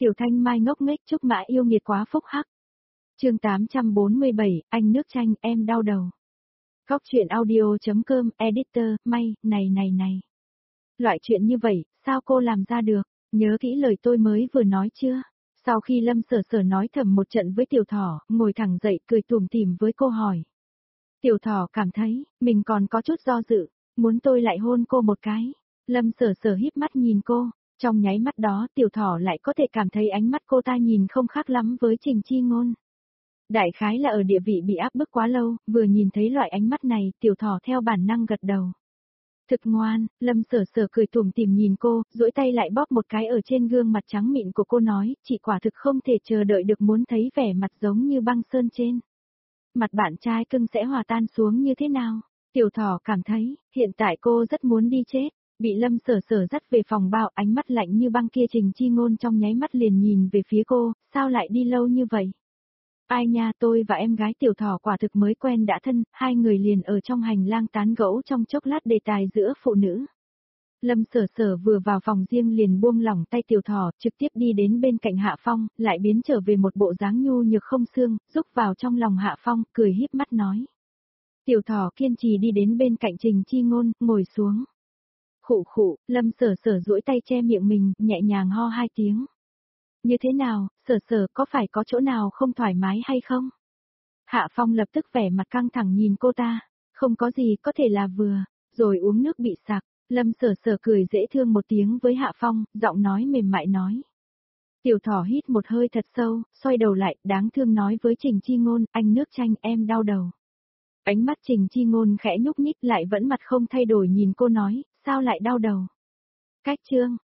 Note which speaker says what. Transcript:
Speaker 1: Tiểu Thanh Mai ngốc nghếch chúc mã yêu nghiệt quá phúc hắc. Chương 847, anh nước chanh em đau đầu. Góc truyện audio.com, editor, May, này. Loại chuyện như vậy, sao cô làm ra được? Nhớ kỹ lời tôi mới vừa nói chưa? Sau khi Lâm Sở Sở nói thầm một trận với Tiểu Thỏ, ngồi thẳng dậy cười tủm tỉm với cô hỏi. Tiểu Thỏ cảm thấy, mình còn có chút do dự, muốn tôi lại hôn cô một cái. Lâm Sở Sở híp mắt nhìn cô, trong nháy mắt đó Tiểu Thỏ lại có thể cảm thấy ánh mắt cô ta nhìn không khác lắm với Trình Chi Ngôn. Đại khái là ở địa vị bị áp bức quá lâu, vừa nhìn thấy loại ánh mắt này, Tiểu Thỏ theo bản năng gật đầu. Thực ngoan, Lâm Sở Sở cười tủm tỉm nhìn cô, duỗi tay lại bóp một cái ở trên gương mặt trắng mịn của cô nói, chị quả thực không thể chờ đợi được muốn thấy vẻ mặt giống như băng sơn trên. Mặt bạn trai cưng sẽ hòa tan xuống như thế nào? Tiểu Thỏ cảm thấy, hiện tại cô rất muốn đi chết, bị Lâm Sở Sở dắt về phòng bao, ánh mắt lạnh như băng kia Trình Chi Ngôn trong nháy mắt liền nhìn về phía cô, sao lại đi lâu như vậy? Ai nha, tôi và em gái Tiểu Thỏ quả thực mới quen đã thân, hai người liền ở trong hành lang tán gẫu trong chốc lát đề tài giữa phụ nữ. Lâm Sở Sở vừa vào phòng riêng liền buông lỏng tay Tiểu Thỏ, trực tiếp đi đến bên cạnh Hạ Phong, lại biến trở về một bộ dáng nhu nhược không xương, rúc vào trong lòng Hạ Phong, cười híp mắt nói. Tiểu Thỏ kiên trì đi đến bên cạnh Trình Chi Ngôn, ngồi xuống. Khụ khụ, Lâm Sở Sở duỗi tay che miệng mình, nhẹ nhàng ho hai tiếng. Như thế nào, Sở Sở có phải có chỗ nào không thoải mái hay không? Hạ Phong lập tức vẻ mặt căng thẳng nhìn cô ta, không có gì có thể là vừa, rồi uống nước bị sặc. Lâm Sở Sở cười dễ thương một tiếng với Hạ Phong, giọng nói mềm mại nói. Tiểu Thỏ hít một hơi thật sâu, xoay đầu lại, đáng thương nói với Trình Chi Ngôn, anh nước chanh em đau đầu. Ánh mắt Trình Chi Ngôn khẽ nhúc nhích lại vẫn mặt không thay đổi nhìn cô nói, sao lại đau đầu? Cách chương,